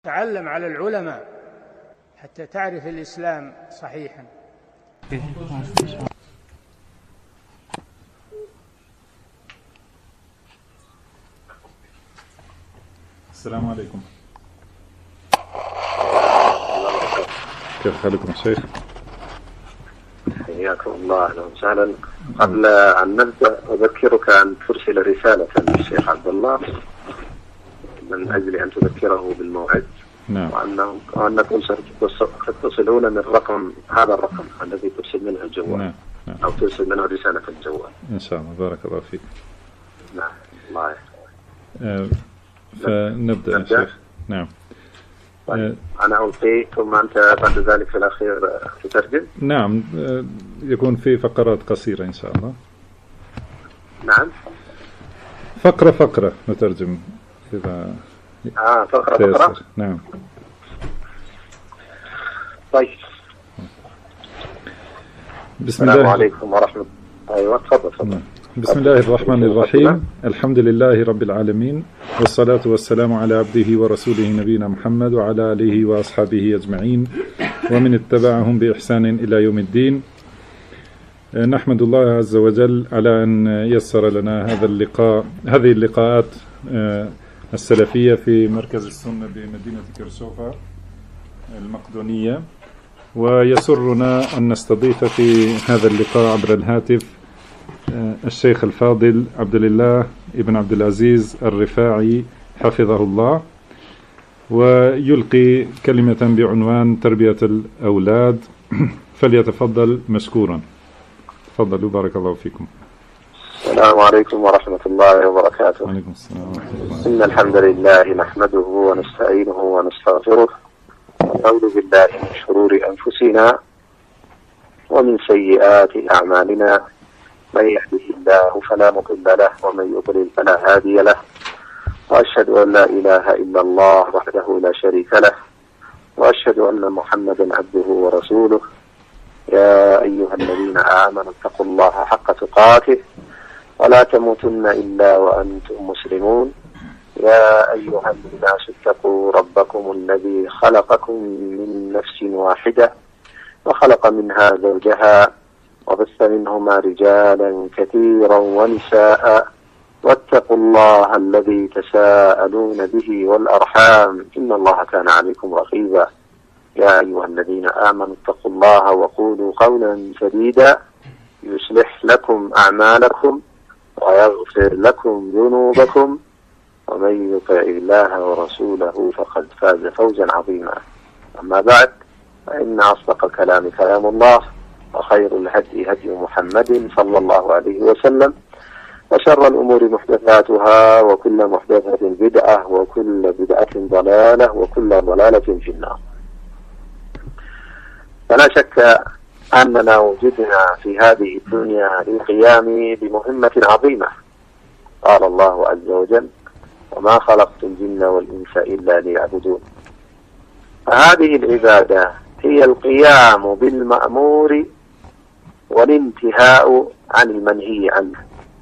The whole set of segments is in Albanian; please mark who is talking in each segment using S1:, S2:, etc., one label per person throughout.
S1: تعلم على العلماء حتى تعرف الإسلام صحيحا.
S2: السلام عليكم. كيف حالكم شيخ؟
S3: حياكم الله، اهلا وسهلا. قبل ان نبدا اذكرك ان ترسل رساله للشيخ عبد الله من اجل ان تذكره بالموعد.
S2: نعم.
S3: وانكم ستتصلون من هذا الرقم الذي ترسل منه الجوال.
S2: نعم.
S3: او ترسل منه رساله الجوال
S2: ان شاء الله. بارك الله فيك.
S3: نعم. الله يحفظك.
S2: فنبدا يا شيخ. نعم.
S3: طيب. أنا ألقي ثم أنت بعد ذلك في الأخير تترجم.
S2: نعم. يكون في فقرات قصيرة إن شاء الله.
S3: نعم.
S2: فقرة نترجم إذا
S3: فقرة.
S2: نعم.
S3: طيب. السلام عليكم ورحمة الله. أيوة تفضل.
S2: بسم الله الرحمن الرحيم. الحمد لله رب العالمين، والصلاة والسلام على عبده ورسوله نبينا محمد وعلى آله وأصحابه أجمعين ومن اتبعهم بإحسان إلى يوم الدين. نحمد الله عز وجل على أن يسر لنا هذه اللقاءات السلفية في مركز السنة بمدينة كرشوفا المقدونية، ويسرنا أن نستضيف في هذا اللقاء عبر الهاتف الشيخ الفاضل عبد الله ابن عبد العزيز الرفاعي حفظه الله، ويلقي كلمة بعنوان تربية الأولاد. فليتفضل مشكورا. تفضلوا بارك الله فيكم.
S3: السلام عليكم ورحمة الله وبركاته.
S2: وعليكم السلام ورحمة الله.
S3: إن الحمد لله نحمده ونستعينه ونستغفره ونعوذ بالله من شرور أنفسنا ومن سيئات أعمالنا، من يهده الله فلا مضل له ومن يضلل فلا هادي له، وأشهد أن لا إله إلا الله وحده لا شريك له، وأشهد أن محمدا عبده ورسوله. يا أيها الذين آمنوا اتقوا الله حق تقاته ولا تموتن إلا وأنتم مسلمون. يا أيها الناس اتقوا ربكم الذي خلقكم من نفس واحدة وخلق منها زوجها وبث منهما رجالا كثيرا ونساء، واتقوا الله الذي تساءلون به والأرحام إن الله كان عليكم رقيبا. يا أيها الذين آمنوا اتقوا الله وقولوا قولا سديدا يصلح لكم أعمالكم ويغفر لكم ذنوبكم، ومن يطع الله ورسوله فقد فاز فوزا عظيما. أما بعد، فإن أصدق الكلام كلام الله، وخير الهدي هدي محمد صلى الله عليه وسلم، وشر الأمور محدثاتها، وكل محدثة بدعة، وكل بدعة ضلالة، وكل ضلالة في النار. فلا شك أننا وجدنا في هذه الدنيا للقيام بمهمة عظيمة. قال الله عز وجل: وما خلقت الجن والإنس إلا ليعبدون. فهذه العبادة هي القيام بالمأمور والانتهاء عن المنهي عنه.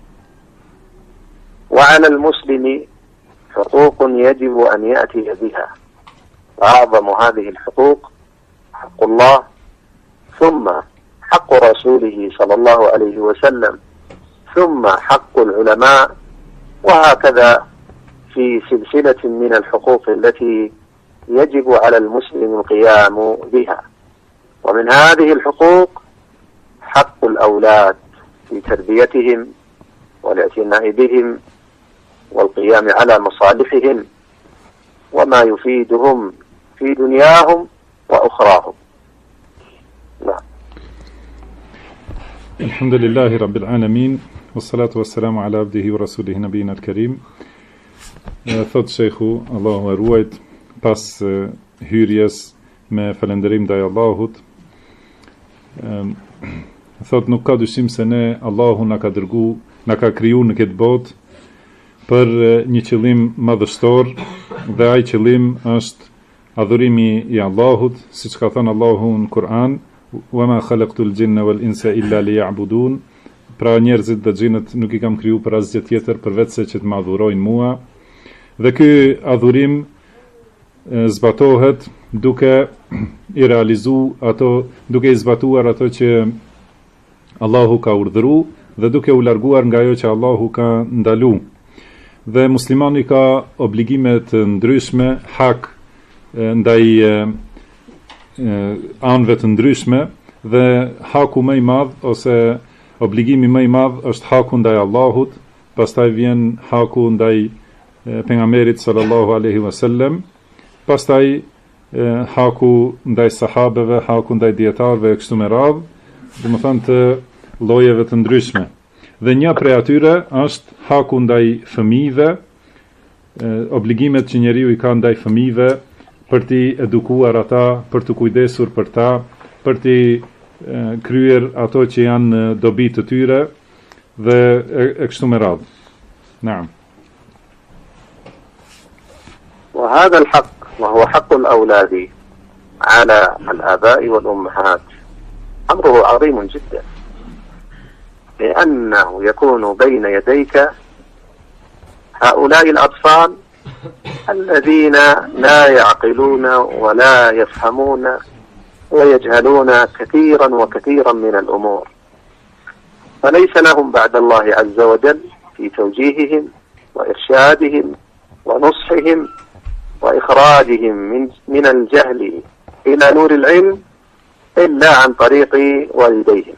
S3: وعلى المسلم حقوق يجب أن يأتي بها، وأعظم هذه الحقوق حق الله، ثم حق رسوله صلى الله عليه وسلم، ثم حق العلماء، وهكذا في سلسلة من الحقوق التي يجب على المسلم القيام بها. ومن هذه الحقوق حق الأولاد في تربيتهم والاعتناء بهم والقيام على مصالحهم وما يفيدهم في دنياهم وأخراهم. نعم.
S2: الحمد لله رب العالمين، والصلاة والسلام على عبده ورسوله نبينا الكريم. Thot sheikhu, Allahu e ruajt, pas hyrjes me falënderim ndaj Allahut. Thot nuk ka dyshim se ne, Allahu na ka kriju në këtë botë për një qëllim madhështor, dhe ai qëllim është adhurimi i Allahut, siç ka thënë Allahu në Kur'an: "Wa ma khalaqtul jinna wal insa illa liya'budun." Pra njerëzit dhe xhinët nuk I kam kriju për asgjë tjetër përveç se që të më adhurojnë mua. Dhe ky adhurim zbatohet duke i duke i zbatuar ato që Allahu ka urdhëruar dhe duke u larguar nga ajo që Allahu ka ndaluar. Dhe muslimani ka obligime të ndryshme, hak ndaj anëve të ndryshme, dhe haku më i madh ose obligimi më i madh është haku ndaj Allahut, pastaj vjen haku ndaj pejgamberit sallallahu alaihi wasallam, pastaj haku ndaj sahabeve, haku ndaj dietarëve e kështu me radhë, domethënë të llojeve të ndryshme. Dhe një prej atyre është haku ndaj fëmijëve, obligimet që njeriu i ka ndaj fëmijëve për t'i edukuar ata, për të kujdesur për ta, për t'i kryer ato që janë dobi të tyre dhe e kështu me radhë. Naam.
S3: وهذا الحق وهو حق الأولاد على الآباء والأمهات أمره عظيم جدا، لأنه يكون بين يديك هؤلاء الأطفال الذين لا يعقلون ولا يفهمون ويجهلون كثيرا من الأمور، فليس لهم بعد الله عز وجل في توجيههم وإرشادهم ونصحهم وإخراجهم من الجهل إلى نور العلم إلا عن طريق والديهم.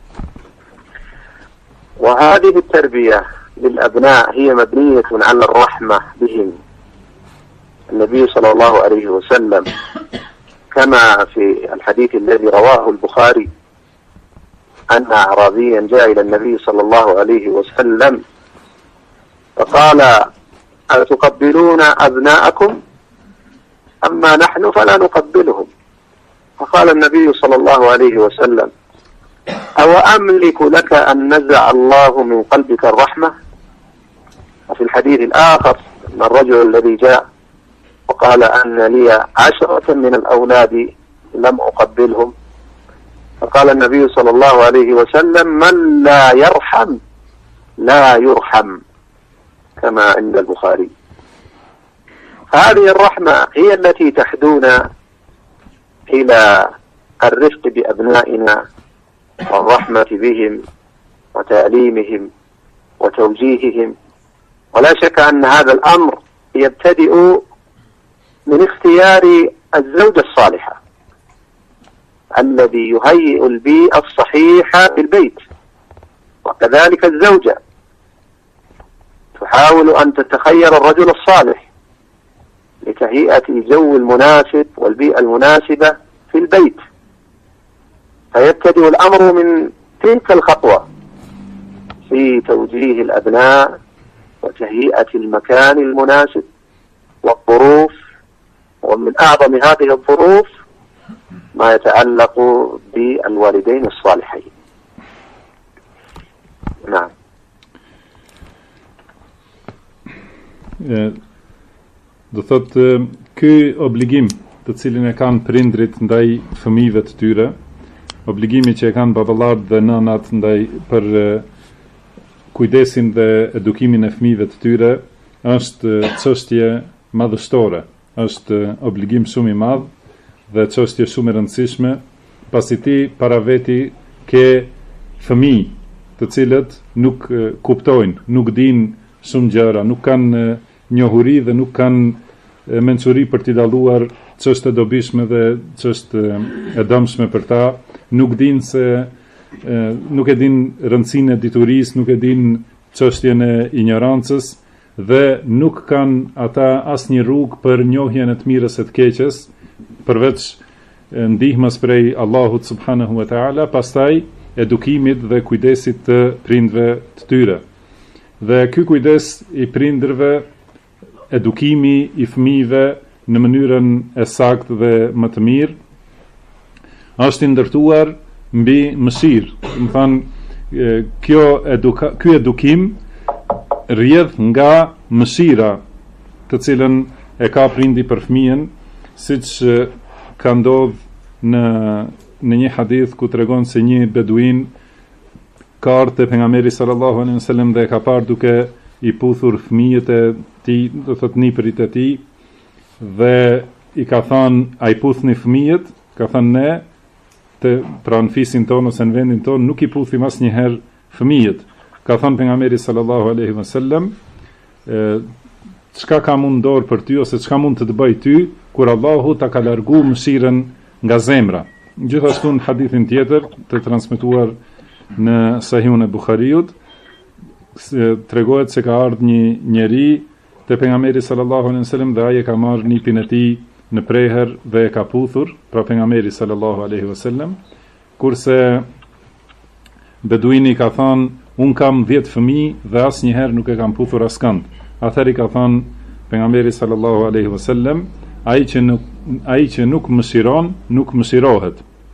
S3: وهذه التربية للأبناء هي مبنية على الرحمة بهم. النبي صلى الله عليه وسلم كما في الحديث الذي رواه البخاري أن أعرابيا جاء إلى النبي صلى الله عليه وسلم فقال: أتقبلون أبناءكم؟ أما نحن فلا نقبلهم. فقال النبي صلى الله عليه وسلم: أو أملك لك أن نزع الله من قلبك الرحمة؟ وفي الحديث الآخر من الرجل الذي جاء وقال أن لي 10 من الأولاد لم أقبلهم، فقال النبي صلى الله عليه وسلم: من لا يرحم لا يرحم، كما عند البخاري. هذه الرحمة هي التي تحدونا إلى الرفق بأبنائنا والرحمة بهم وتعليمهم وتوجيههم. ولا شك أن هذا الأمر يبتدئ من اختيار الزوجة الصالحة الذي يهيئ البيئة الصحيحة في البيت، وكذلك الزوجة تحاول أن تتخير الرجل الصالح لتهيئة الجو المناسب والبيئة المناسبة في البيت. فيبتدئ الأمر من تلك الخطوة في توجيه الأبناء وتهيئة المكان المناسب والظروف، ومن أعظم هذه الظروف ما يتعلق بالوالدين الصالحين. نعم.
S2: Do thot, ky obligim të cilin e kanë prindrit ndaj fëmijëve të tyre, obligimi që e kanë baballarët dhe nënat ndaj për kujdesin dhe edukimin e fëmijëve të tyre, është çështje madhështore, është obligim shumë i madh dhe çështje shumë e rëndësishme, pasi ti para veti ke fëmijë të cilët nuk kuptojnë, nuk dinë shumë gjëra, nuk kanë njohuri dhe nuk kanë mençuri për t'i dalluar çështje dobishme dhe çështje e dëmshme për ta, nuk dinë se nuk e dinë rëndësinë e diturisë, nuk e dinë çështjen e ignorancës dhe nuk kanë ata asnjë rrugë për njohjen e të mirës e të keqes përveç ndihmës prej Allahut subhanahu wa taala, pastaj edukimit dhe kujdesit të prindve të tyre. Dhe ky kujdes i prindërve, edukimi i fëmijëve në mënyrën e saktë dhe më të mirë, është i ndërtuar mbi mëshirë. Do të thonë, ky edukim rrjedh nga mëshira të cilën e ka prindi për fëmijën, siç ka ndodhur në një hadith ku tregon se një beduin ka ardhur te pejgamberi sallallahu alaihi wasallam dhe ka parë duke i puthur fëmijët e tij, do thot nipërit e tij, dhe i ka thënë ai puthni fëmijët, ka thënë ne pra në fisin tonë ose në vendin tonë nuk i puthim asnjëherë fëmijët. Ka thënë pejgamberi sallallahu alaihi wasallam, çka ka mund dorë për ty ose çka mund të bëj ty kur Allahu ta ka largu mëshirën nga zemra. Gjithashtu në hadithin tjetër të transmetuar në Sahihun e Buhariut tregohet se ka ardhur një njeri te pejgamberi sallallahu alaihi wasallam dhe ai e ka marrë nipin e tij në prehër dhe e ka puthur, pra pejgamberi sallallahu alaihi wasallam, kurse beduini ka thënë un kam 10 fëmijë dhe asnjëherë nuk e kam puthur askënd. Atëherë ka thënë pejgamberi sallallahu alaihi wasallam, ai që nuk mëshiron, nuk mëshirohet.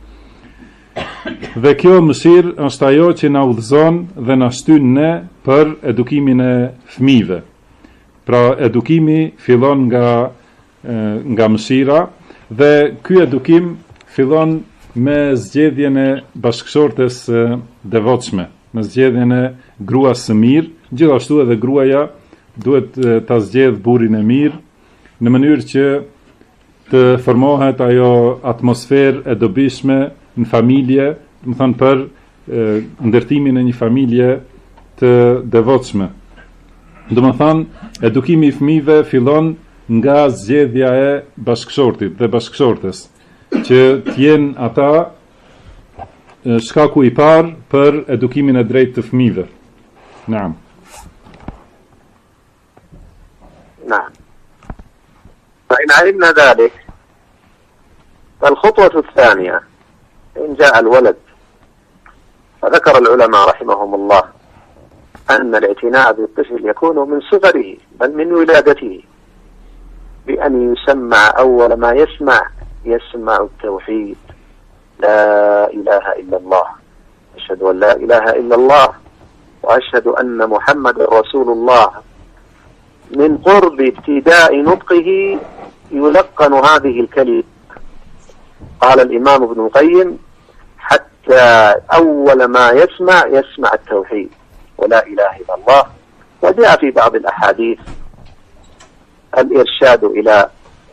S2: Dhe kjo mëshirë është ajo që na udhëzon dhe na shtyn ne për edukimin e fëmijëve. Pra edukimi fillon nga mëshira dhe ky edukim fillon me zgjedhjen e bashkëshortes devotshme, me zgjedhjen e gruas së mirë, gjithashtu edhe gruaja duhet ta zgjedh burrin e mirë në mënyrë që të formohet ajo atmosferë e dobishme në familje, do të thënë për ndërtimin e një familje të devotshme. Do të thënë edukimi i fëmijëve fillon nga zgjedhja e bashkëshortit dhe bashkëshortes, që të jenë ata shkaku i parë për edukimin e drejtë të fëmijëve. Naam.
S3: نعم. فإن علمنا ذلك فالخطوة الثانية إن جاء الولد، فذكر العلماء رحمهم الله أن الاعتناء بالطفل يكون من صغره بل من ولادته، بأن يسمع أول ما يسمع التوحيد، لا إله إلا الله، أشهد أن لا إله إلا الله وأشهد أن محمد رسول الله. من قرب ابتداء نطقه يلقن هذه الكلمة. قال الإمام ابن القيم حتى أول ما يسمع التوحيد ولا إله إلا الله. وجاء في بعض الأحاديث الإرشاد إلى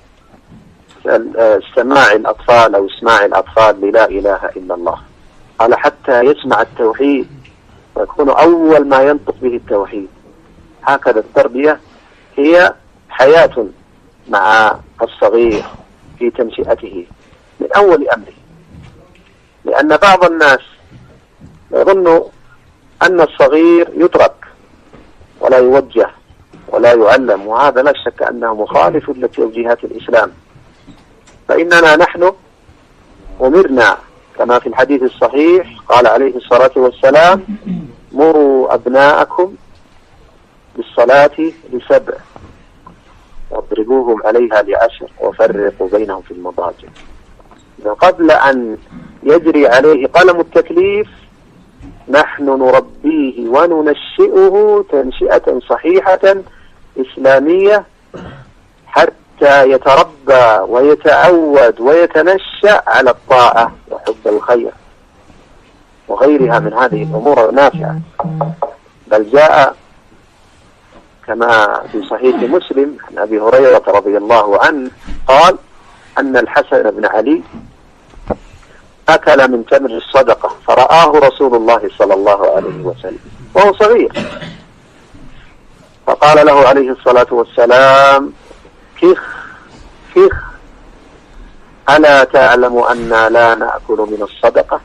S3: سماع الأطفال أو اسماع الأطفال للا إله إلا الله. قال حتى يسمع التوحيد ويكون أول ما ينطق به التوحيد. هكذا التربية هي حياة مع الصغير في تنشئته من أول أمره، لأن بعض الناس يظن أن الصغير يترك ولا يوجه ولا يعلم، وهذا لا شك أنه مخالف لتوجيهات الإسلام. فإننا نحن أمرنا كما في الحديث الصحيح قال عليه الصلاة والسلام مروا أبناءكم بالصلاة ل7 واضربوهم عليها ل10 وفرقوا بينهم في المضاجع. قبل أن يجري عليه قلم التكليف نحن نربيه وننشئه تنشئة صحيحة إسلامية حتى يتربى ويتعود ويتنشأ على الطاعة وحب الخير وغيرها من هذه الأمور النافعة. بل جاء كما في صحيح مسلم عن أبي هريرة رضي الله عنه قال أن الحسن بن علي أكل من تمر الصدقة فرآه رسول الله صلى الله عليه وسلم وهو صغير، فقال له عليه الصلاة والسلام كخ ألا تعلم أننا لا نأكل من الصدقة؟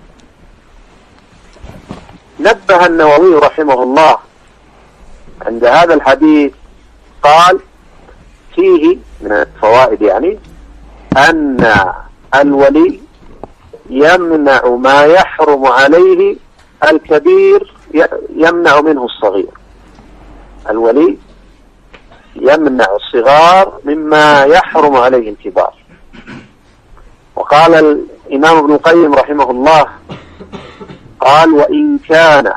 S3: نبه النووي رحمه الله عند هذا الحديث قال فيه من الفوائد يعني أن الولي يمنع ما يحرم عليه الكبير يمنع منه الصغير. الولي يمنع الصغار مما يحرم عليه الكبار. وقال الإمام ابن القيم رحمه الله قال وإن كان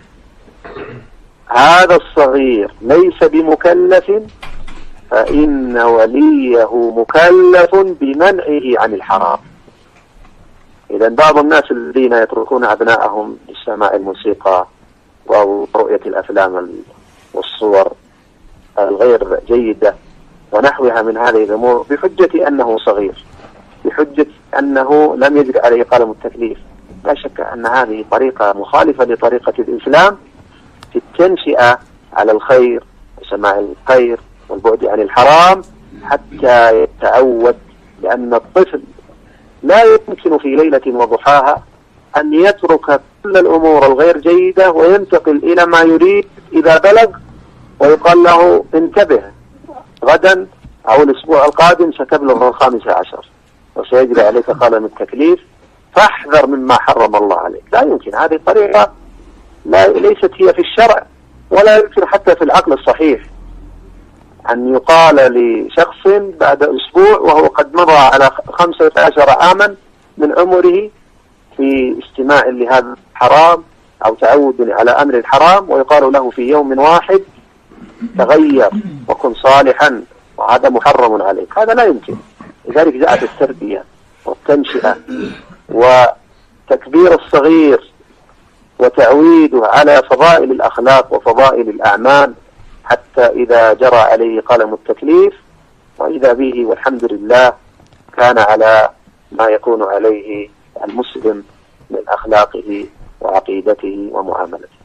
S3: هذا الصغير ليس بمكلف فإن وليه مكلف بمنعه عن الحرام. إذا بعض الناس الذين يتركون أبناءهم لسماع الموسيقى أو رؤية الأفلام والصور الغير جيدة ونحوها من هذه الأمور بحجة أنه صغير، بحجة أنه لم يجري عليه قلم التكليف. لا شك أن هذه طريقة مخالفة لطريقة الإسلام في التنشئة على الخير وسماع الخير والبعد عن الحرام حتى يتعود، لأن الطفل لا يمكن في ليلة وضحاها أن يترك كل الأمور الغير جيدة وينتقل إلى ما يريد إذا بلغ، ويقال له انتبه غدا أو الأسبوع القادم ستبلغ 15 وسيجري عليك قلم التكليف فاحذر مما حرم الله عليك. لا يمكن، هذه الطريقة ليست هي في الشرع ولا يمكن حتى في العقل الصحيح أن يقال لشخص بعد أسبوع وهو قد مضى على 15 عاما من عمره في استماع لهذا الحرام أو تعود على أمر الحرام، ويقال له في يوم واحد تغير وكن صالحا وهذا محرم عليك. هذا لا يمكن. لذلك جاءت التربية والتنشئة وتكبير الصغير وتعويده على فضائل الأخلاق وفضائل الأعمال حتى إذا جرى عليه قلم التكليف وإذا به والحمد لله كان على ما يكون عليه المسلم من أخلاقه وعقيدته ومعاملته.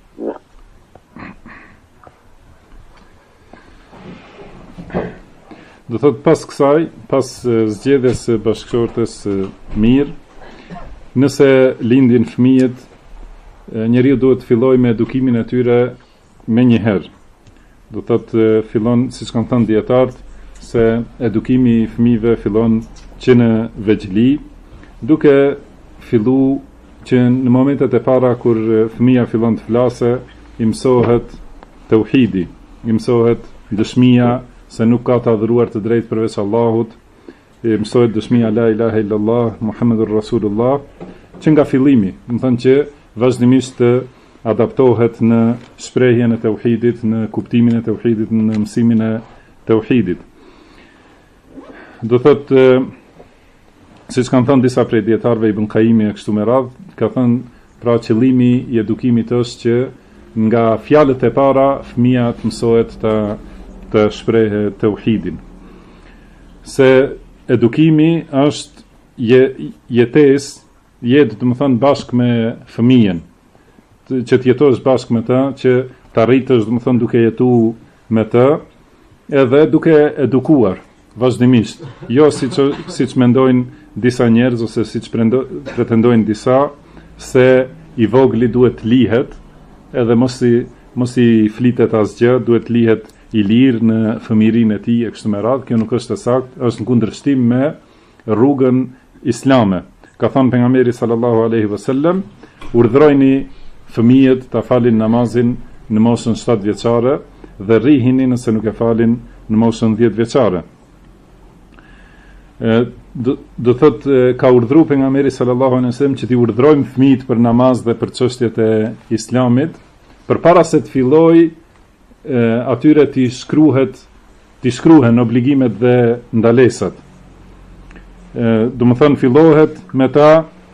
S2: Do thot pas kësaj, pas zgjedhjes së bashkëshortes mirë, nëse lindin fëmijët, njeriu duhet të fillojë me edukimin e tyre me njëherë. Do thot fillon, siç kanë thënë dietarët, se edukimi i fëmijëve fillon që në vegjëli, duke fillu që në momentet e para kur fëmia fillon të flase, i mësohet tauhidi, i mësohet dëshmia se nuk ka të adhuruar të drejtë përveç Allahut, i mësohet dëshmia la ilaha illallah Muhammedur Rasulullah, që nga fillimi, do të thonë që vazhdimisht të adaptohet në shprehjen e tauhidit, në kuptimin e tauhidit, në mësimin e tauhidit. Do thotë, siç kanë thënë disa prej dietarëve, Ibn Qayyimi e kështu me radhë, ka thënë pra qëllimi i edukimit është që nga fjalët e para fëmia të mësohet të shprehë tauhidin. Se edukimi është jetesë, jetë do të thonë bashkë me fëmijën, që të jetosh bashkë me të, që të arritësh do të thonë duke jetuar me të, edhe duke edukuar vazhdimisht, jo siç mendojnë disa njerëz ose siç pretendojnë disa se i vogli duhet lihet, edhe mos i flitet asgjë, duhet lihet i lirë në fëmijërinë e tij e kështu me radhë. Kjo nuk është e saktë, është në kundërshtim me rrugën islame. Ka thënë pejgamberi sallallahu alaihi wasallam, urdhrojini fëmijët ta falin namazin në moshën 7 vjeçare dhe rrihini nëse nuk e falin në moshën 10 vjeçare. Do thotë ka urdhëruar pejgamberi sallallahu alaihi wasallam që t'i urdhrojmë fëmijët për namaz dhe për çështjet e islamit, përpara se të fillojë atyre t'i shkruhen obligimet dhe ndalesat. Do më thënë fillohet me ta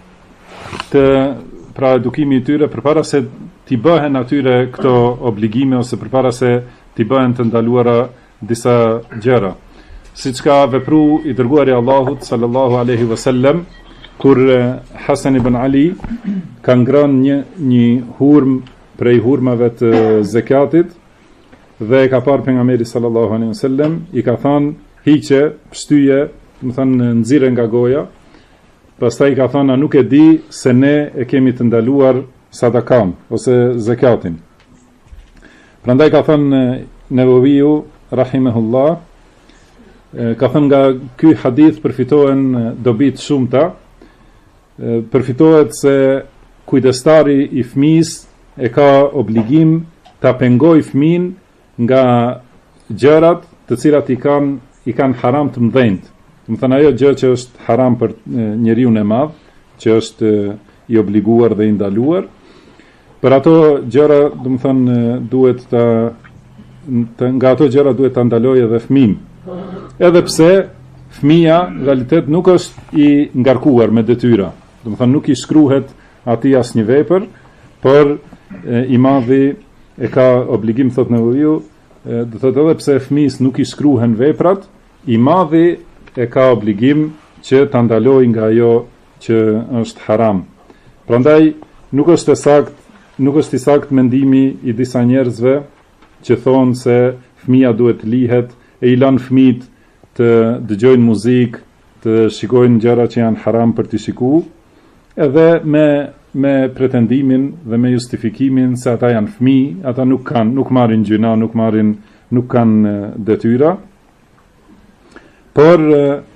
S2: pra edukimi i tyre përpara se t'i bëhen atyre këto obligime ose përpara se t'i bëhen të ndaluara disa gjëra. Siç ka vepru i dërguari Allahut sallallahu alaihi wasallam kur Hasan ibn Ali ka ngrënë një hurm prej hurmave të zakatit dhe ka parë pejgamberi sallallahu alaihi wasallam, i ka thënë hiqe, pshtyje, do të thënë nxirre nga goja. Pastaj ka thënë, nuk e di se ne e kemi të ndaluar sadakan ose zakatin. Prandaj ka thënë Nevaviu rahimahullah, ka thënë nga ky hadith përfitohen dobi të shumta. Përfitohet se kujdestari i fëmisë e ka obligim ta pengojë fëmin nga gjërat të cilat i kanë haram të mëdhenjt. Do të thënë ajo gjë që është haram për njeriu e madh, që është i obliguar dhe i ndaluar, për ato gjëra, do të thënë duhet nga ato gjëra duhet ta ndalojë edhe fëmin. Edhe pse fëmia në realitet nuk është i ngarkuar me detyra. Do të thënë nuk i shkruhet atij asnjë vepër, por i madhi e ka obligim, thot Nevaviu, do thotë edhe pse fëmis nuk I shkruhen veprat, I madhi e ka obligim që ta ndalojë nga ajo që është haram. Prandaj nuk është I sakt mendimi I disa njerëzve që thonë se fëmia duhet të lihet e I lanë fëmijët të dëgjojnë muzikë, të shikojnë gjëra që janë haram për të shikuar, edhe me pretendimin dhe me justifikimin se ata janë fëmijë, ata nuk marrin gjuna, nuk kanë detyra. Por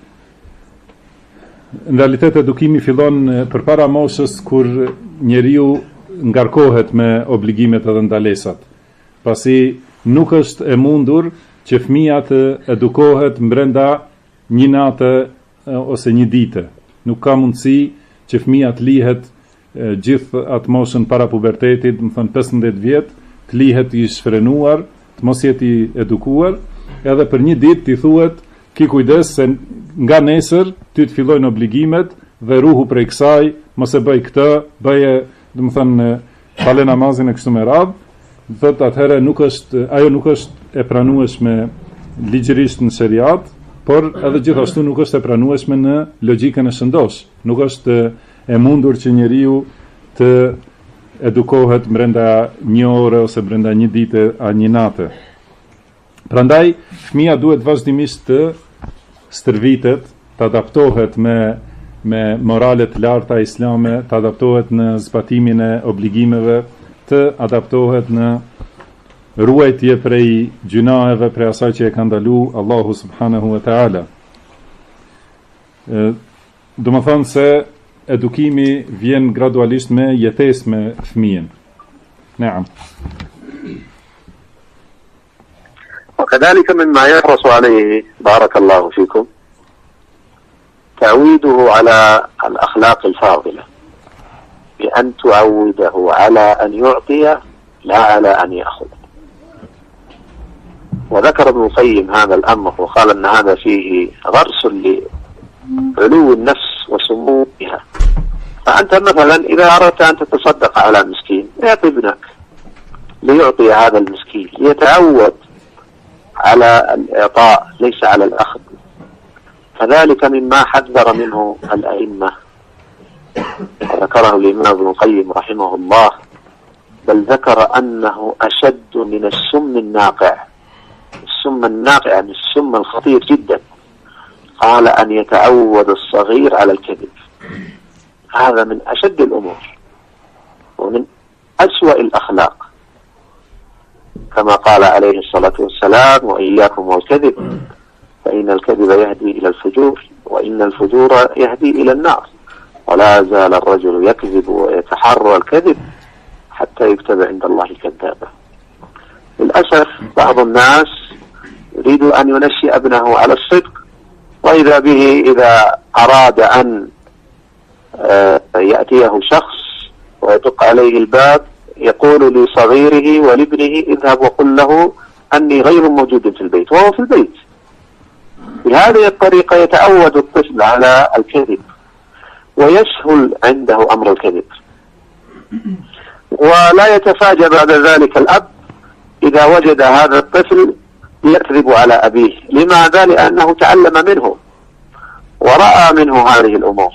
S2: në realitet edukimi fillon përpara moshës kur njeriu ngarkohet me obligimet edhe ndalesat. Pasi nuk është e mundur që fëmia të edukohet brenda një nate ose një dite. Nuk ka mundësi që fëmia të lihet gjithë atë moshën para pubertetit, më thënë 15 vjet, të lihet I shfrenuar, të mos jetë I edukuar, edhe për një ditë t'i thuhet ki kujdes se nga nesër ty të fillojnë obligimet dhe ruhu prej kësaj, mos e bëj këtë, bëje, do të thënë, fale namazin e kështu me radhë, thotë atëherë ajo nuk është e pranueshme ligjërisht në sheriat, por edhe gjithashtu nuk është e pranueshme në logjikën e shëndosh. Nuk është e mundur që njeriu të edukohet brenda një ore ose brenda një dite a një nate. Prandaj fëmia duhet vazhdimisht të stërvitet, të adaptohet me moralet larta islame, të adaptohet në zbatimin e obligimeve, të adaptohet në ruajtje prej gjunaheve, prej asaj që e ka ndalu Allahu subhanahu wa ta'ala. Do më thonë se edukimi vjen gradualisht me jetesë me fëmijën. Naam.
S3: وكذلك مما يحرص عليه بارك الله فيكم تعويده على الأخلاق الفاضلة، بأن تعوده على أن يعطي لا على أن يأخذ. وذكر ابن القيم هذا الأمر وقال أن هذا فيه غرس لعلو النفس وسموها. فأنت مثلا إذا أردت أن تتصدق على مسكين اعطي ابنك ليعطي هذا المسكين، ليتعود على الإعطاء ليس على الأخذ. فذلك مما حذر منه الأئمة وذكره الإمام ابن القيم رحمه الله، بل ذكر أنه أشد من السم الناقع. السم الناقع من السم الخطير جدا. قال أن يتعود الصغير على الكذب. هذا من أشد الأمور ومن أسوأ الأخلاق، كما قال عليه الصلاة والسلام: وإياكم والكذب فإن الكذب يهدي إلى الفجور وإن الفجور يهدي إلى النار، ولا زال الرجل يكذب ويتحرى الكذب حتى يكتب عند الله كذابا. للأسف بعض الناس يريد أن ينشئ ابنه على الصدق، وإذا به إذا أراد أن يأتيه شخص ويدق عليه الباب يقول لصغيره ولابنه: اذهب وقل له أني غير موجود في البيت، وهو في البيت. بهذه الطريقة يتعود الطفل على الكذب ويسهل عنده أمر الكذب، ولا يتفاجأ بعد ذلك الأب إذا وجد هذا الطفل يكذب على أبيه. لماذا؟ لأنه تعلم منه ورأى منه هذه الأمور.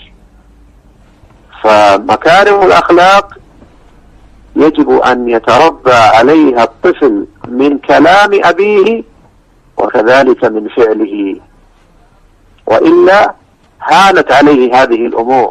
S3: فمكارم الأخلاق يجب أن يتربى عليها الطفل من كلام أبيه وكذلك من فعله، وإلا هانت عليه هذه الأمور.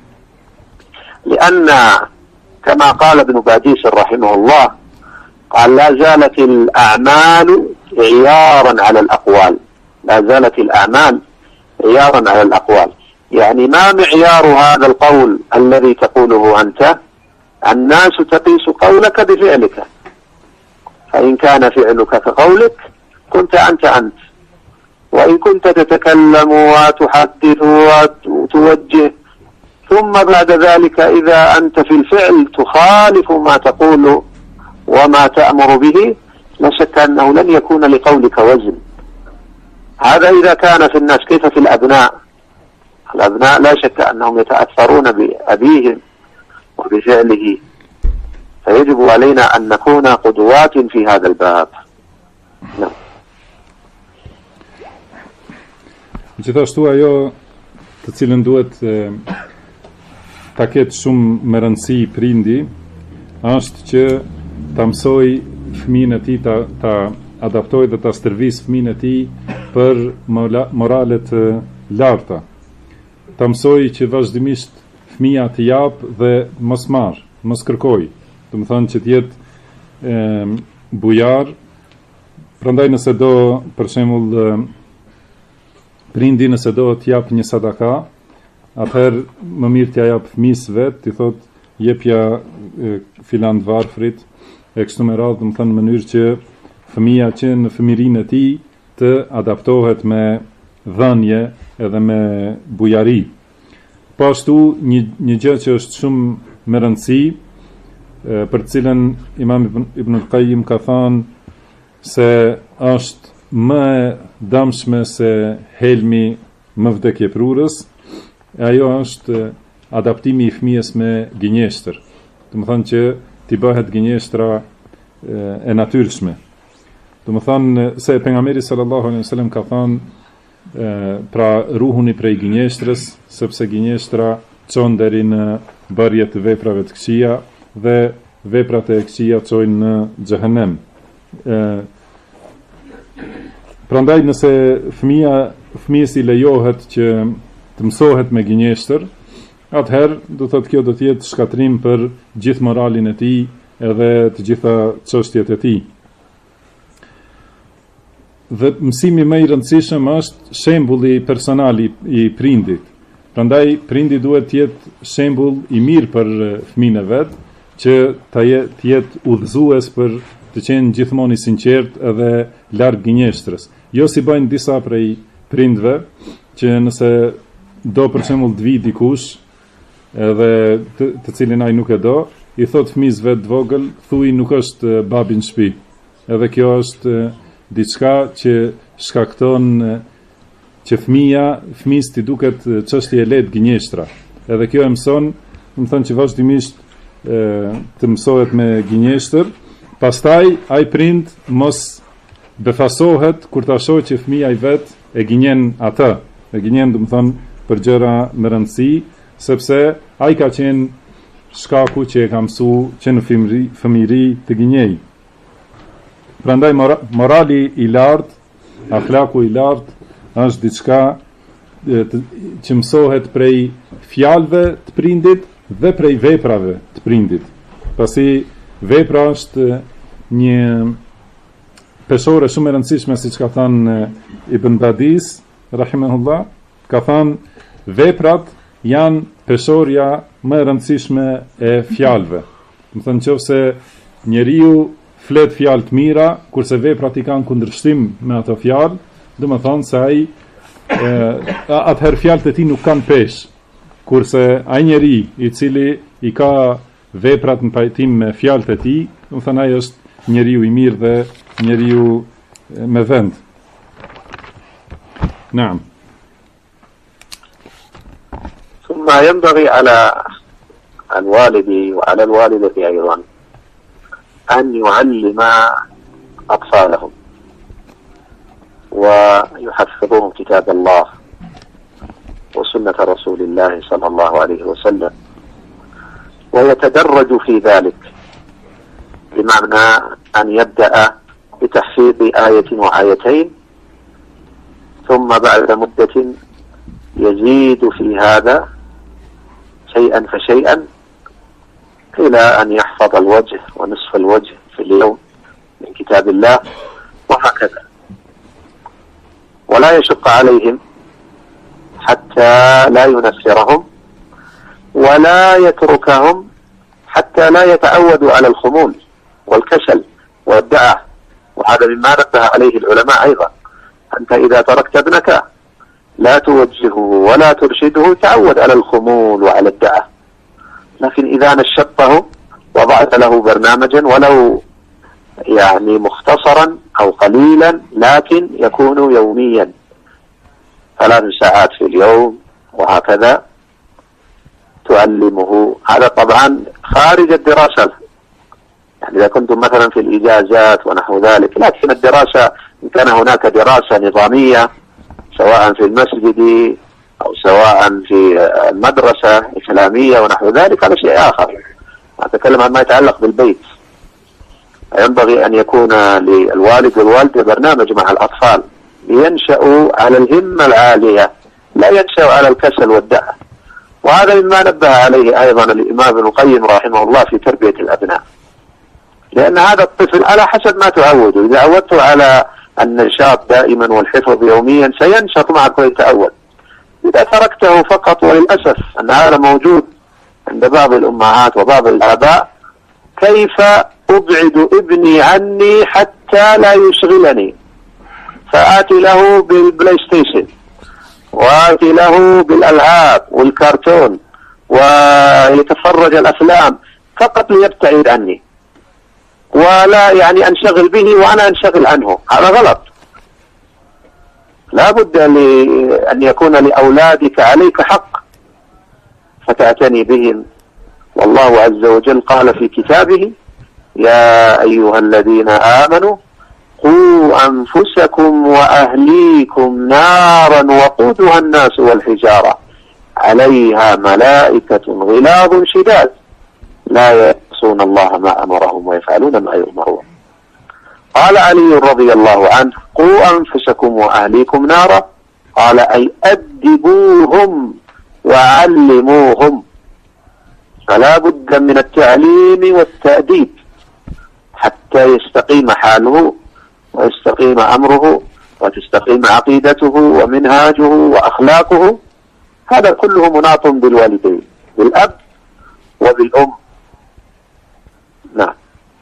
S3: لأن كما قال ابن باديس رحمه الله قال: لا زالت الأعمال عيارا على الأقوال. لا زالت الأعمال عيارا على الأقوال، يعني ما معيار هذا القول الذي تقوله أنت؟ الناس تقيس قولك بفعلك، فإن كان فعلك كقولك كنت أنت، وإن كنت تتكلم وتحدث وتوجه ثم بعد ذلك إذا أنت في الفعل تخالف ما تقول وما تأمر به، لا شك أنه لن يكون لقولك وزن. هذا إذا كان في الناس، كيف في الأبناء؟ الأبناء لا شك أنهم يتأثرون بأبيهم وبفعله، فيجب علينا أن نكون قدوات في هذا الباب.
S2: Gjithashtu ajo të cilën duhet ta ketë shumë me rëndësi prindi është që ta mësoj fëmijën e tij ta adaptoj dhe ta stërvis fëmijën e tij për morale të larta. Ta mësoj që vazhdimisht fëmija të jap dhe mos marr, mos kërkoj. Do të thonë që të jetë bujar. Prandaj nëse do, për shembull, prindi nëse do të jap një sadaka, atëherë më mirë t'ja jap fëmijës vet, t'i thot jepja filan të varfrit, e kështu me radhë, do të thonë në mënyrë që fëmija që në fëmirinë e tij të adaptohet me dhënje edhe me bujari. Po ashtu një gjë që është shumë me rëndësi, për cilën Imam Ibn al-Qayyim ka thënë se është më e dëmshme se helmi më vdekjeprurës, ajo është adaptimi i fëmijës me gënjeshtër. Do të thonë që t'i bëhet gënjeshtra e natyrshme. Do të thonë se pejgamberi sallallahu alaihi wasallam ka thënë pra ruhuni prej gënjeshtrës, sepse gënjeshtra çon deri në bërje të veprave të këqija dhe veprat e këqija çojnë në xhehenem. Prandaj nëse fëmijës i lejohet që të mësohet me gënjeshtër, atëherë do thotë kjo do të jetë shkatrim për gjithë moralin e tij edhe të gjitha çështjet e tij. Dhe mësimi më i rëndësishëm është shembulli personal i prindit. Prandaj prindi duhet të jetë shembull i mirë për fëmijën e vet, që të jetë udhëzues për të qenë gjithmonë i sinqert edhe larg gënjeshtrës. Jo si bëjnë disa prej prindve, që nëse do për shembull të vi dikush edhe të cilin ai nuk e do, i thot fëmijës vet të vogël, thuaj nuk është babi në shtëpi. Edhe kjo është diçka që shkakton që fëmijës t'i duket çështje e lehtë gënjeshtra. Edhe kjo e mëson, do të thonë që vazhdimisht të mësohet me gënjeshtër, pastaj ai prind mos befasohet kur ta shohë që fëmia i vet e gënjen atë. E gënjen, do të thonë, për gjëra me rëndësi, sepse ai ka qenë shkaku që e ka mësuar që në fëmijëri të gënjej. Prandaj morali i lartë, akhlaku i lartë është diçka që mësohet prej fjalëve të prindit dhe prej veprave të prindit. Pasi vepra është një peshore shumë e rëndësishme, siç ka thënë Ibn Badis, rahimahullah, ka thënë veprat janë peshorja më e rëndësishme e fjalëve. Do të thonë nëse njeriu flet fjalë të mira, kurse veprat i kanë kundërshtim me ato fjalë, do të thonë se ai atëherë fjalët e tij nuk kanë peshë. Kurse ai njeri i cili i ka veprat në pajtim me fjalët e tij, do të thonë ai është njeriu i mirë dhe njeriu me vend. Naam.
S3: ثم ينبغي على الوالد وعلى الوالدة أيضا أن يعلم أطفالهم ويحفظوهم كتاب الله وسنة رسول الله صلى الله عليه وسلم، ويتدرج في ذلك، بمعنى أن يبدأ بتحفيظ آية وآيتين، ثم بعد مدة يزيد في هذا شيئا فشيئا إلى أن يحفظ الوجه ونصف الوجه في اليوم من كتاب الله، وهكذا. ولا يشق عليهم حتى لا ينفرهم ولا يتركهم حتى لا يتعودوا على الخمول والكسل والدعة. وهذا مما نبه عليه العلماء أيضا. أنت إذا تركت ابنك لا توجهه ولا ترشده تعود على الخمول وعلى الدعة، لكن إذا نشطه وضعت له برنامجا ولو يعني مختصرا أو قليلا، لكن يكون يوميا 3 ساعات في اليوم وهكذا تعلمه. هذا طبعا خارج الدراسة، يعني إذا كنتم مثلا في الإجازات ونحو ذلك، لكن الدراسة إن كان هناك دراسة نظامية سواء في المسجد أو سواء في المدرسة إسلامية ونحو ذلك، هذا شيء آخر. أتكلم عن ما يتعلق بالبيت. ينبغي أن يكون للوالد والوالدة برنامج مع الأطفال لينشأوا على الهمة العالية، لا ينشأوا على الكسل والدعة. وهذا مما نبه عليه أيضا الإمام ابن القيم رحمه الله في تربية الأبناء، لأن هذا الطفل على حسب ما تعوده. إذا عودته على النشاط دائما والحفظ يوميا سينشط معك ويتعود. إذا تركته فقط، وللأسف أن هذا موجود عند بعض الأمهات وبعض الآباء، كيف أبعد ابني عني حتى لا يشغلني، فآتي له بالبلاي ستيشن وآتي له بالألعاب والكرتون ويتفرج الأفلام فقط ليبتعد عني، ولا يعني أنشغل به وأنا أنشغل عنه. هذا غلط. لا بد أن يكون لأولادك عليك حق فتعتني بهم. والله عز وجل قال في كتابه: يا أيها الذين آمنوا قوا أنفسكم وأهليكم نارا وقودها الناس والحجارة عليها ملائكة غلاظ شداد لا يعصون الله ما أمرهم ويفعلون ما يؤمرون. قال علي رضي الله عنه: قوا أنفسكم وأهليكم نارا، قال أي أدبوهم وعلموهم. فلا بد من التعليم والتأديب حتى يستقيم حاله ويستقيم أمره وتستقيم عقيدته ومنهاجه وأخلاقه. هذا كله مناط بالوالدين، بالأب وبالأم. نعم.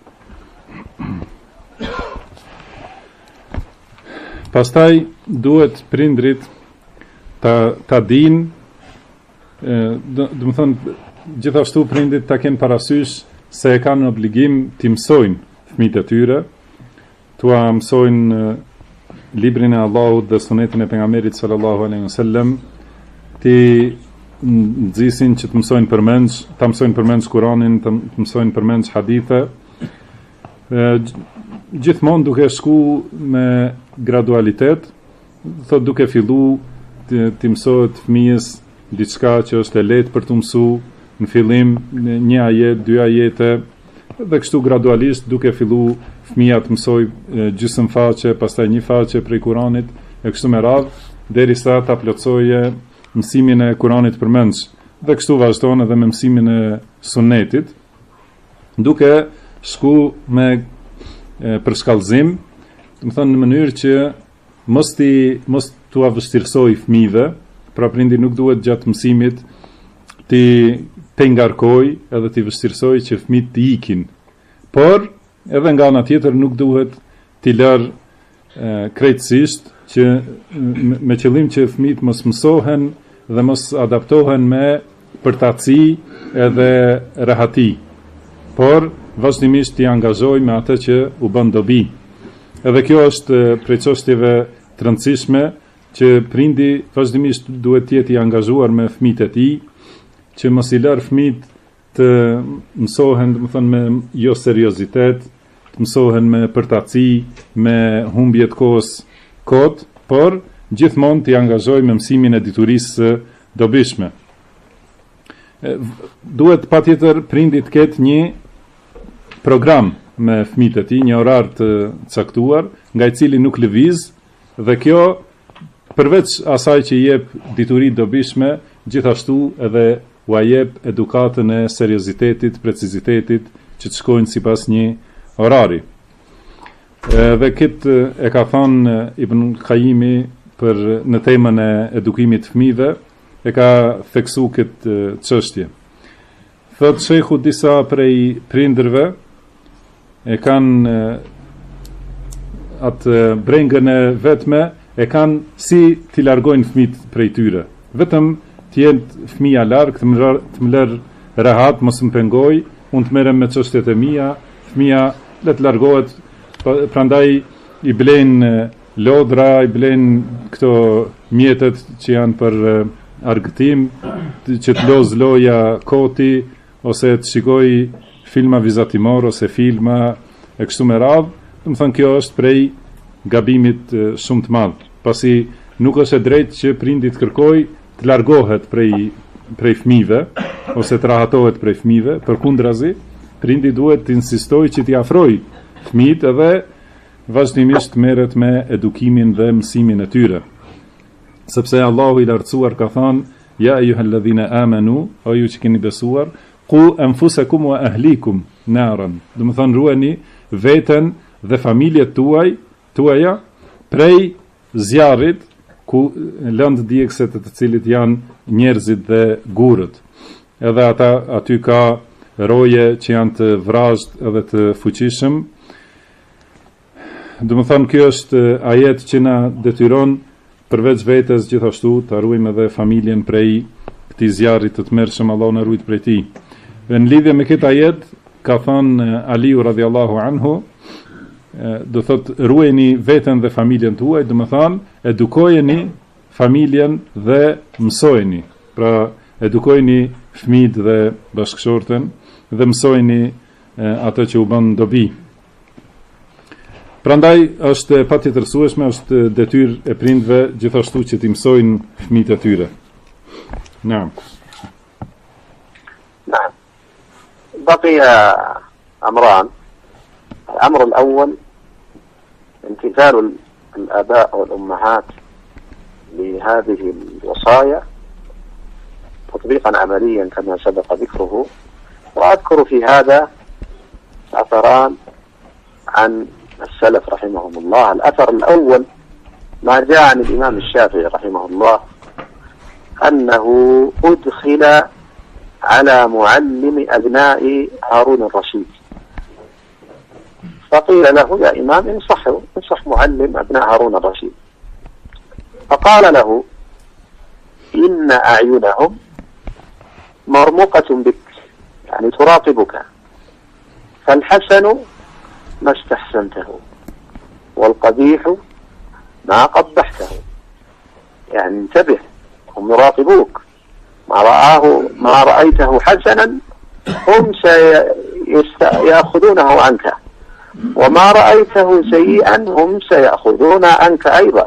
S2: Pastaj duhet prindrit ta dinë, do të thonë gjithashtu prindrit ta kenë parasysh se e kanë obligim t'i mësojnë fëmijët e tyre, t'ua mësojnë librin e Allahut dhe sunetin e pejgamberit sallallahu alaihi wasallam, ti nxisin që të mësojnë përmendsh, ta mësojnë përmendsh Kur'anin, të mësojnë përmendsh hadithe, gjithmonë duke shku me gradualitet, thot duke fillu të mësohet fëmijës diçka që është e lehtë për të mësuar, në fillim një ajet, dy ajete, dhe kështu gradualisht duke fillu fëmija të mësoj gjysmë faqe, pastaj një faqe prej Kuranit, e kështu me radhë, derisa ta plotësoje mësimin e Kuranit përmendsh, dhe kështu vazhdon edhe me mësimin e Sunetit, duke shku me përshkallëzim, do të thonë në mënyrë që mos t'u vështirësoj fëmijëve, pra prindi nuk duhet gjatë mësimit të ngarkoj edhe t'i vështirësoj që fëmijët të ikin, por edhe nga ana tjetër nuk duhet t'i lërë krejtësisht që me qëllim që fëmijët mos mësohen dhe mos adaptohen me përtaci edhe rehati, por vazhdimisht t'i angazhoj me atë që u bën dobi. Edhe kjo është prej çështjeve të rëndësishme që prindi vazhdimisht duhet të jetë i angazhuar me fëmijët e tij, që mos i lër fëmijët të mësohen, domethënë me jo seriozitet, të mësohen me përtaci, me humbje të kohës kot, por gjithmonë t'i angazhoj me mësimin e diturisë së dobishme. Duhet patjetër prindi të ketë një program me fëmijët e tij, një orar të caktuar, nga i cili nuk lëviz, dhe kjo përveç asaj që i jep dituri dobishme, gjithashtu edhe u jep edukatën e seriozitetit, precizitetit, që të shkojnë sipas një orari. Dhe këtë e ka thënë Ibn Qayyimi për në temën e edukimit të fëmijëve, e ka theksu këtë çështje. Thot shehu disa prej prindërve e kanë atë brengën e vetme, e kanë si t'i largojnë fëmijët prej tyre. Vetëm t'jenë fëmija larg, të më lërë rehat, mos më pengoj, unë të merrem me çështjet e mia, fëmija le të largohet, prandaj i blen lodra, i blen këto mjetet që janë për argëtim, që të loz loja koti, ose të shikoj filma vizatimor ose filma e kështu me radhë. Do të thënë kjo është prej gabimit shumë të madh, pasi nuk është e drejtë që prindi të kërkoj të largohet prej fëmijëve ose të rahatohet prej fëmijëve. Përkundrazi, prindi duhet të insistojë që t'i afrojë fëmijët edhe vazhdimisht merret me edukimin dhe mësimin e tyre. Sepse Allahu i lartësuar ka thënë: "Ja ayyuhalladhina amanu", o ju që keni besuar, "qu anfusakum wa ahlikum naran", do të thonë ruani veten dhe familjet tuaja prej zjarrit ku lëndë djegëse të cilit janë njerëzit dhe gurët. Edhe ata aty ka roje që janë të vrazhd edhe të fuqishëm. Do të thonë kjo është ajet që na detyron përveç vetes gjithashtu të ruajmë edhe familjen prej këtij zjarrit të tmerrshëm, Allahu na ruaj prej tij. Dhe në lidhje me këtë ajet ka thënë Aliu radhiyallahu anhu, do thot ruajeni veten dhe familjen tuaj, do të thonë edukojeni familjen dhe mësojeni. Pra edukojeni fëmijët dhe bashkëshorten dhe mësojeni atë që u bën dobi. Prandaj është patjetërsueshme, është detyrë e prindve gjithashtu që t'i mësojnë fëmijët e tyre. Naam.
S3: نعم. بقي أمران. الأمر الأول امتثال الآباء والأمهات لهذه الوصايا تطبيقا عمليا كما سبق ذكره. وأذكر في هذا أثران عن السلف رحمهم الله. الأثر الأول ما جاء عن الإمام الشافعي رحمه الله أنه أدخل على معلم أبناء هارون الرشيد، فقيل له: يا إمام انصح معلم أبناء هارون الرشيد. فقال له: إن أعينهم مرموقة بك، يعني تراقبك، فالحسن ما استحسنته والقبيح ما قبحته. يعني انتبه، هم يراقبوك، ما رأيته حسنا هم سيأخذونه عنك، وما رأيته سيئا هم سيأخذون عنك أيضا.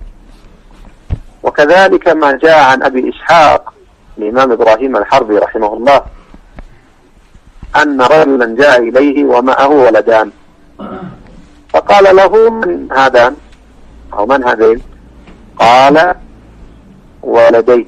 S3: وكذلك ما جاء عن أبي إسحاق الإمام إبراهيم الحربي رحمه الله أن رجلا جاء إليه ومعه ولدان، فقال له: من هذان أو من هذين؟ قال: ولدين.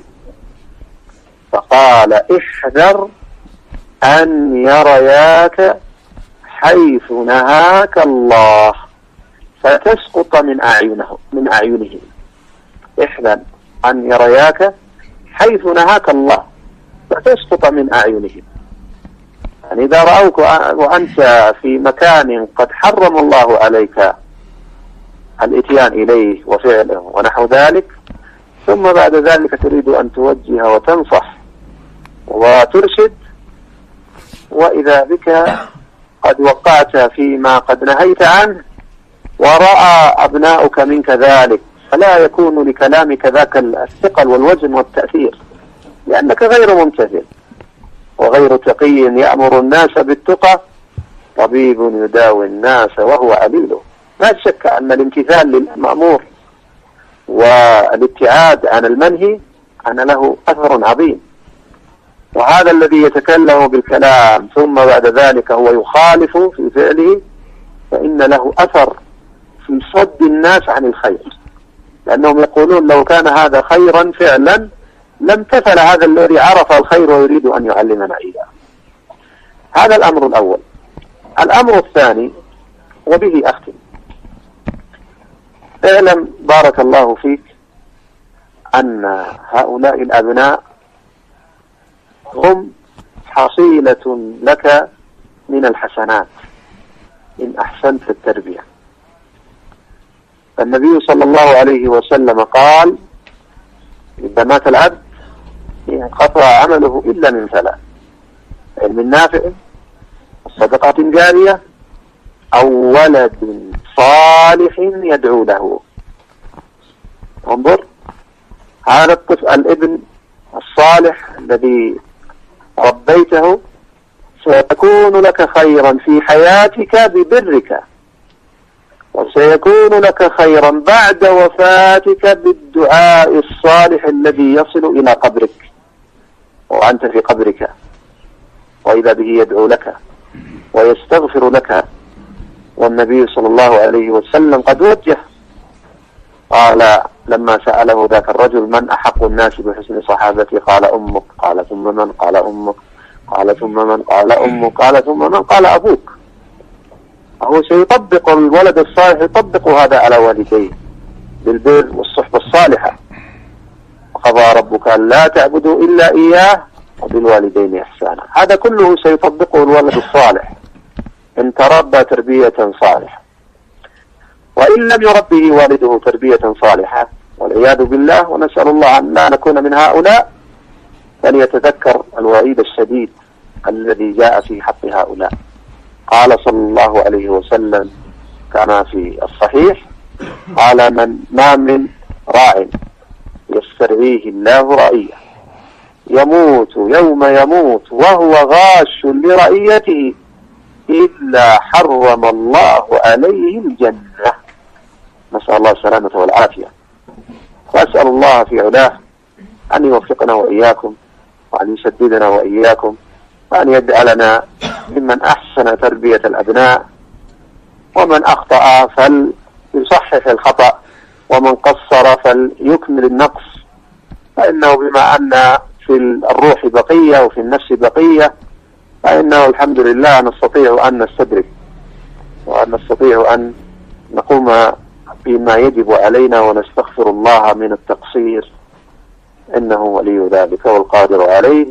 S3: فقال: احذر أن يرياك حيث نهاك الله فتسقط من أعينهم. احذر أن يرياك حيث نهاك الله فتسقط من أعينهم. يعني إذا رأوك وأنت في مكان قد حرم الله عليك الإتيان إليه وفعله ونحو ذلك، ثم بعد ذلك تريد أن توجه وتنصح وترشد، وإذا بك قد وقعت فيما قد نهيت عنه ورأى أبناؤك منك ذلك، فلا يكون لكلامك ذاك الثقل والوزن والتأثير، لأنك غير ممتثل وغير تقي يأمر الناس بالتقى، طبيب يداوي الناس وهو عليل. لا شك أن الامتثال للمأمور والابتعاد عن المنهي أن له أثر عظيم. وهذا الذي يتكلم بالكلام ثم بعد ذلك هو يخالف في فعله، فإن له أثر في صد الناس عن الخير، لأنهم يقولون: لو كان هذا خيرا فعلا لامتثل هذا الذي عرف الخير ويريد أن يعلمنا إياه. هذا الأمر الأول. الأمر الثاني، وبه أختم: اعلم بارك الله فيك أن هؤلاء الأبناء هم حصيلة لك من الحسنات إن أحسنت التربية. النبي صلى الله عليه وسلم قال: إذا مات العبد انقطع عمله إلا من ثلاث: علم نافع، صدقة جارية، أو ولد صالح يدعو له. انظر، هذا الطفل الابن الصالح الذي ربيته سيكون لك خيرا في حياتك ببرك وسيكون لك خيرا بعد وفاتك بالدعاء الصالح الذي يصل إلى قبرك وأنت في قبرك، وإذا به يدعو لك ويستغفر لك. والنبي صلى الله عليه وسلم قد وجه، قال لما سأله ذاك الرجل من أحق الناس بحسن صحابتي؟ قال أمك. قال ثم من؟ قال أمك. قال ثم من؟ قال أمك. قال ثم من؟ قال أبوك. هو سيطبق الولد الصالح، يطبق هذا على والديه بالبر والصحبة الصالحة. وقضى ربك ألا تعبدوا إلا إياه وبالوالدين إحسانا. هذا كله سيطبقه الولد الصالح إن تربى تربية صالحة. وإن لم يربه والده تربية صالحة والعياذ بالله، ونسأل الله أن لا نكون من هؤلاء، فليتذكر الوعيد الشديد الذي جاء في حق هؤلاء. قال صلى الله عليه وسلم كما في الصحيح، قال ما من راع يسترعيه الله رعية يموت يوم يموت وهو غاش لرعيته إلا حرم الله عليه الجنة. نسأل الله السلامة والعافية. وأسأل الله في علاه أن يوفقنا وإياكم، وأن يسددنا وإياكم، وأن يجعلنا ممن أحسن تربية الأبناء، ومن أخطأ فليصحح الخطأ، ومن قصر فليكمل النقص، فإنه بما أن في الروح بقية وفي النفس بقية، فإنه الحمد لله نستطيع أن نستدرك وأن نستطيع أن نقوم بما يجب علينا، ونستغفر الله من التقصير، إنه ولي ذلك والقادر عليه.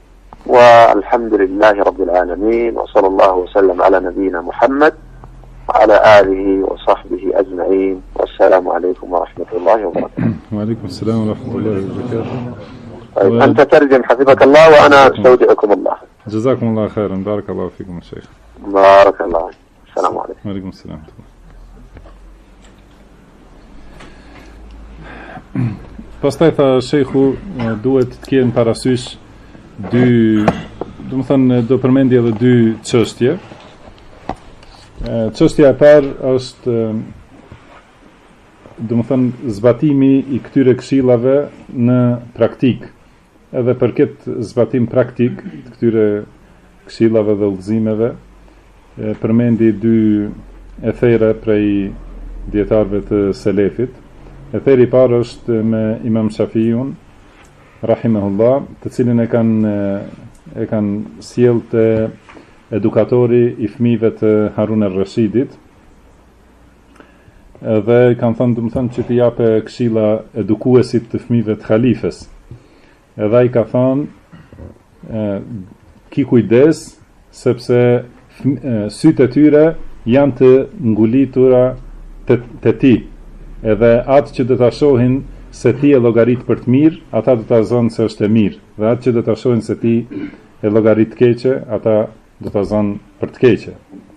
S3: والحمد لله رب العالمين، وصلى الله وسلم على نبينا محمد وعلى آله وصحبه أجمعين، والسلام عليكم ورحمة الله وبركاته.
S2: وعليكم السلام ورحمة الله وبركاته.
S3: طيب أنت ترجم حفظك الله، وأنا أستودعكم الله.
S2: جزاكم الله خيرا. بارك الله فيكم يا شيخ.
S3: بارك الله. السلام عليكم.
S2: وعليكم السلام. Pastaj tha shehu duhet të kenë parasysh do përmendje edhe dy çështje. Çështja e parë është zbatimi I këtyre këshillave në praktik. Edhe për këtë zbatim praktik të këtyre këshillave dhe udhëzimeve, përmendi dy ethera prej dietarëve të selefit. Etheri I parë është me Imam Shafiun rahimahullah, të cilin e kanë sjellë te edukatori I fëmijëve të Harun al-Rashidit. Dhe kanë thënë që t'i jape këshilla edukuesit të fëmijëve të halifes. Edhe ai ka thënë ki kujdes, sepse sytë e tyre janë të ngulitura të ti. Edhe atë që do ta shohin se ti e llogarit për të mirë, ata do ta zonë se është e mirë. Dhe atë që do ta shohin se ti e llogarit keqe, ata do ta zonë për të keqe.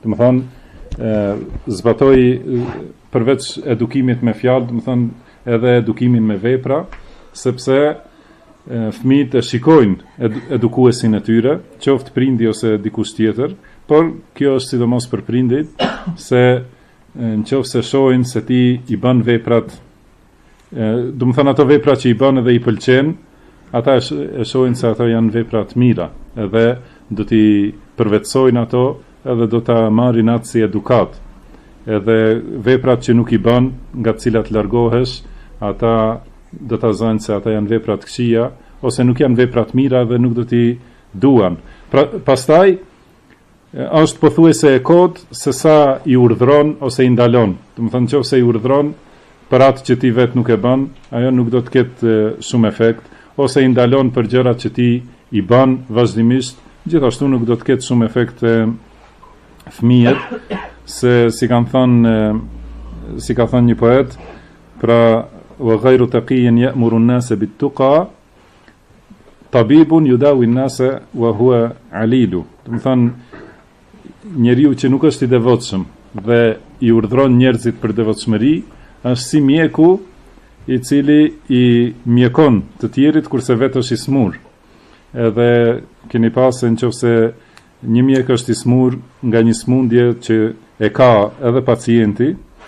S2: Zbatoj përveç edukimit me fjalë, edhe edukimin me vepra, sepse fëmijët e shikojnë edukuesin e tyre, qoftë prindi ose dikush tjetër, por kjo është sidomos për prindit, se në qoftë se shohin se ti I bën veprat, ato vepra që I bën edhe I pëlqen, ata e shohin se ato janë veprat mira, edhe do t'i përvetsojnë ato, edhe do t'a marrin atë si edukat. Edhe veprat që nuk I bën, nga të cilat largohesh, ata do t'a zonë se ata janë veprat këqija, ose nuk janë veprat mira dhe nuk do t'i duan. Pastaj është pothuajse e kod se sa I urdhron ose I ndalon. Nëse I urdhron për atë që ti vet nuk e bën, ajo nuk do të ketë shumë efekt, ose I ndalon për gjërat që ti I bën vazhdimisht, gjithashtu nuk do të ketë shumë efekt fëmijët, se si ka thënë një poet, pra wa ghayru taqiyyin ya'muru an-nasa bit-tuqa tabibun yudawi an-nasa wa huwa alilu. Do të thonë njeriu që nuk është I devotshëm dhe I urdhron njerëzit për devotshmëri, është si mjeku I cili I mjekon të tjerit kurse vetë është I smur. Edhe keni pasë nëse një mjek është I smur nga një smundje që e ka edhe pacienti,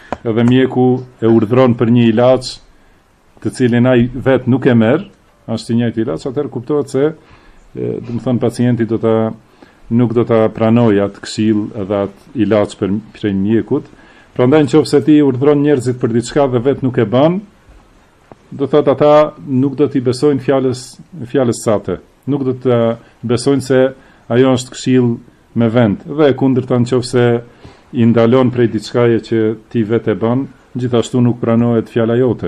S2: edhe mjeku e urdhron për një ilaç të cilin ai vet nuk e merr, është i njëjti ilaç, atëherë kuptohet se do të thonë pacienti nuk do ta pranojë atë këshill edhe atë ilaç për mjekut. Prandaj nëse ti urdhron njerëzit për diçka dhe vet nuk e bën, do thotë ata nuk do t'i besojnë fjalës sate. Nuk do të besojnë se ajo është këshill me vend. Dhe e kundërta nëse i ndalon prej diçkaje që ti vetë e bën, gjithashtu nuk pranohet fjala jote.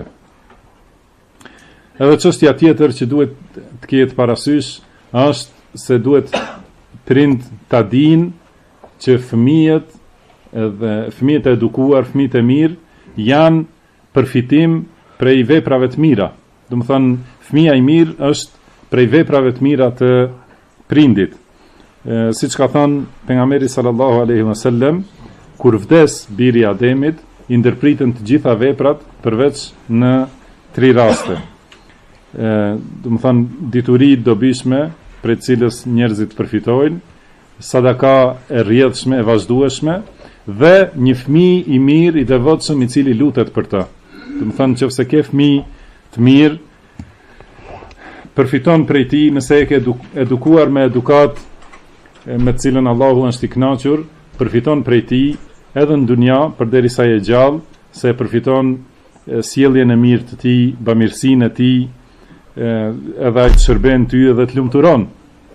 S2: Edhe çështja tjetër që duhet të ketë parasysh është se duhet prind ta dinë që fëmijët e edukuar, fëmijët e mirë janë përfitim prej veprave të mira. Do të thonë fëmia i mirë është prej veprave të mira të prindit. Siç ka thënë pejgamberi sallallahu alaihi wasallam, kur vdes biri i Ademit, i ndërpritën të gjitha veprat përveç në 3 raste. Do të thonë dituri dobishme prej cilës njerëzit përfitojnë, sadaka e rrjedhshme, e vazhdueshme dhe një fëmijë i mirë i devotshëm i cili lutet për të. Do të thonë nëse ke fëmijë të mirë, përfiton prej tij nëse e ke edukuar me edukat me të cilën Allahu është i kënaqur, përfiton prej tij edhe në dunja përderisa je gjallë, se përfiton sjelljen e mirë të tij, bamirësinë e tij, edhe ai të shërben ty edhe të lumturon.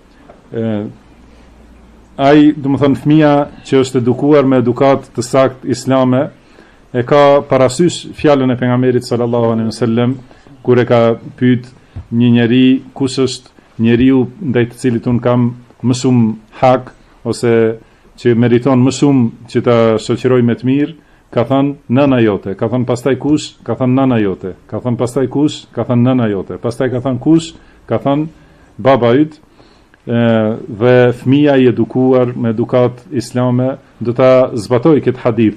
S2: Ai, do të thonë fëmia që është edukuar me edukat të saktë islame, e ka parasysh fjalën e pejgamberit sallallahu alaihi wasallam kur e ka pyet një njeri kush është njeriu ndaj të cilit un kam më shumë hak ose që meriton më shumë që ta shoqëroj me të mirë, ka thënë nëna jote, ka thënë pastaj kush, ka thënë nëna jote, ka thënë pastaj kush, ka thënë nëna jote, pastaj ka thënë kush, ka thënë baba yt. Dhe fëmia i edukuar me edukat islame do ta zbatojë këtë hadith.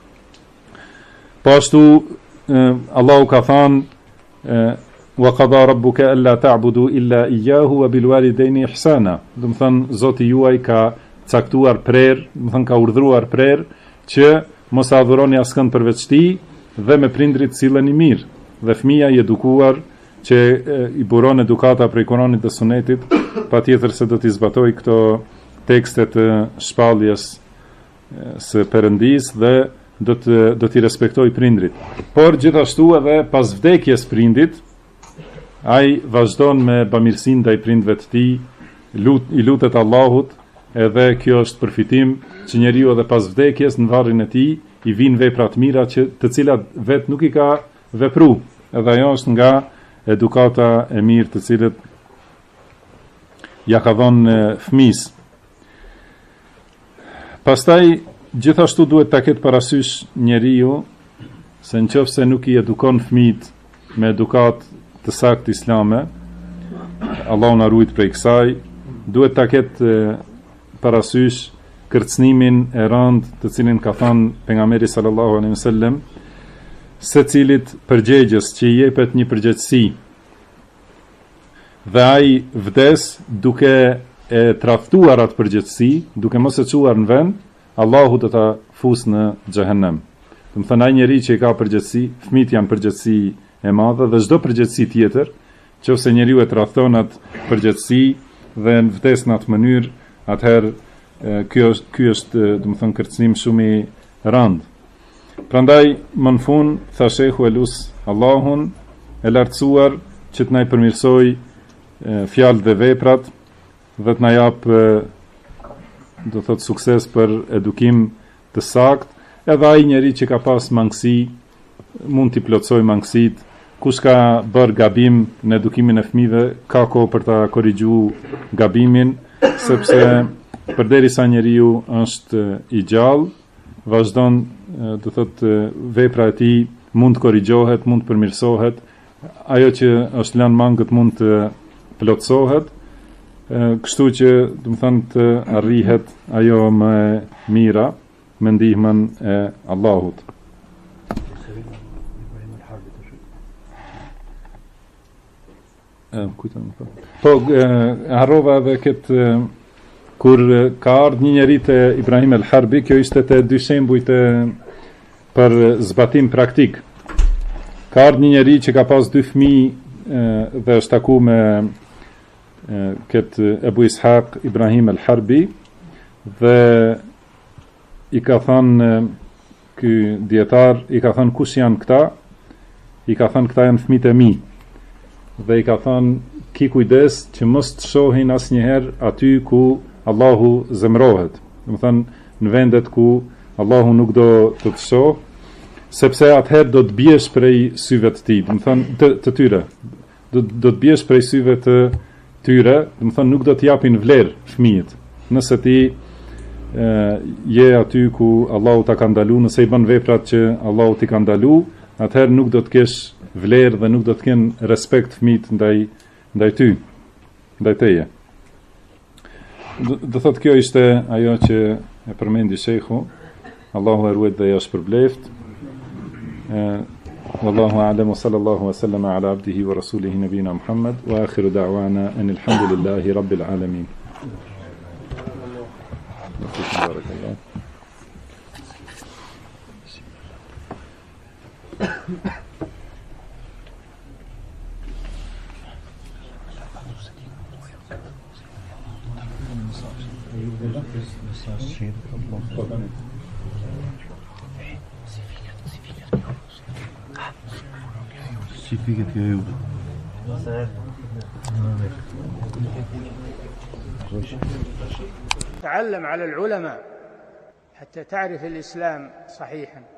S2: Po ashtu Allahu ka thënë wa qada rabbuka alla ta'budu illa iyyahu wa bil walidayni ihsana. Do të thënë Zoti juaj ka caktuar prerë, do të thënë ka urdhëruar prerë që mos adhuroni askënd përveç tij dhe me prindrit silleni mirë. Dhe fëmia i edukuar që i buron edukata prej Kuranit dhe Sunetit, patjetër se do t'i zbatoj këto tekste të shpalljes së Perëndis dhe do t'i respektoj prindrit. Por gjithashtu edhe pas vdekjes prindit, ai vazhdon me bamirësinë ndaj prindve të tij, i lutet Allahut, edhe kjo është përfitim që njeriu edhe pas vdekjes në varrin e tij i vijnë vepra të mira të cilat vet nuk i ka vepruar. Edhe ajo është nga edukata e mirë të cilët ja ka dhënë fëmis. Pastaj gjithashtu duhet ta ketë parasysh njeriu se nëse nuk i edukon fëmijët me edukat të saktë islame, Allahu na ruaj prej kësaj, duhet ta ketë parasysh kërcënimin e rëndë të cilin ka thënë pejgamberi sallallahu alaihi wasallam, secilit përgjegjës që i jepet një përgjegjësi dhe ai vdes duke e tradhtuar atë përgjegjësi, duke mos e çuar në vend, Allahu do ta fusë në xhehenem. Do të thonë ai njeriu që i ka përgjegjësi, fëmijët janë përgjegjësi e madhe dhe çdo përgjegjësi tjetër, nëse njeriu e tradhton atë përgjegjësi dhe vdes në atë mënyrë, atëherë ky është do të thonë kërcënim shumë i rëndë. Prandaj më në fund tha shehu elus Allahun e lartësuar që të na i përmirësoj fjalët dhe veprat dhe të na jap do thot sukses për edukim të saktë, edhe ai njeri që ka pas mangësi mund t'i plotësoj mangësitë. Kush ka bërë gabim në edukimin e fëmijëve ka kohë për ta korrigjuar gabimin, sepse përderisa njeriu është i gjallë, vazhdon do thot vepra e tij mund të korrigjohet, mund të përmirësohet, ajo që është lënë mangët mund të plotësohet, kështu që do të thonë të arrihet ajo më e mira me ndihmën e Allahut. Po, harrova edhe këtë kur ka ardhur një njeri te Ibrahim el-Harbi, kjo ishte te dy shembujt për zbatim praktik. Ka ardhur një njeri që ka pas 2 fëmijë dhe është taku me këtë Ebu Ishaq Ibrahim al-Harbi dhe i ka thënë ky dietar, i ka thënë kush janë këta? I ka thënë këta janë fëmijët e mi. Dhe i ka thënë ki kujdes që mos të shohin asnjëherë aty ku Allahu zemrohet. Do të thënë në vendet ku Allahu nuk do të shoh, sepse atëherë do të biesh prej syve të tij, do të thënë të tyre. Do të biesh prej syve të tyre, do të thënë nuk do të japin vlerë fëmijët. Nëse ti je aty ku Allahu ta ka ndaluar, nëse i bën veprat që Allahu t'i ka ndaluar, atëherë nuk do të kesh vlerë dhe nuk do të kenë respekt fëmijët ndaj ty, ndaj teje. Do thotë kjo ishte ajo që e përmendi shejhu. Allahu e ruaj dhe ja shpërbleft. Wallahu a'lam wa sallallahu wa sallama ala abdihi wa rasulihi nabina Muhammad wa akhiru da'wana anil hamdulillahi rabbil alamin. Barakallah.
S1: تعلم على العلماء حتى تعرف الإسلام صحيحا.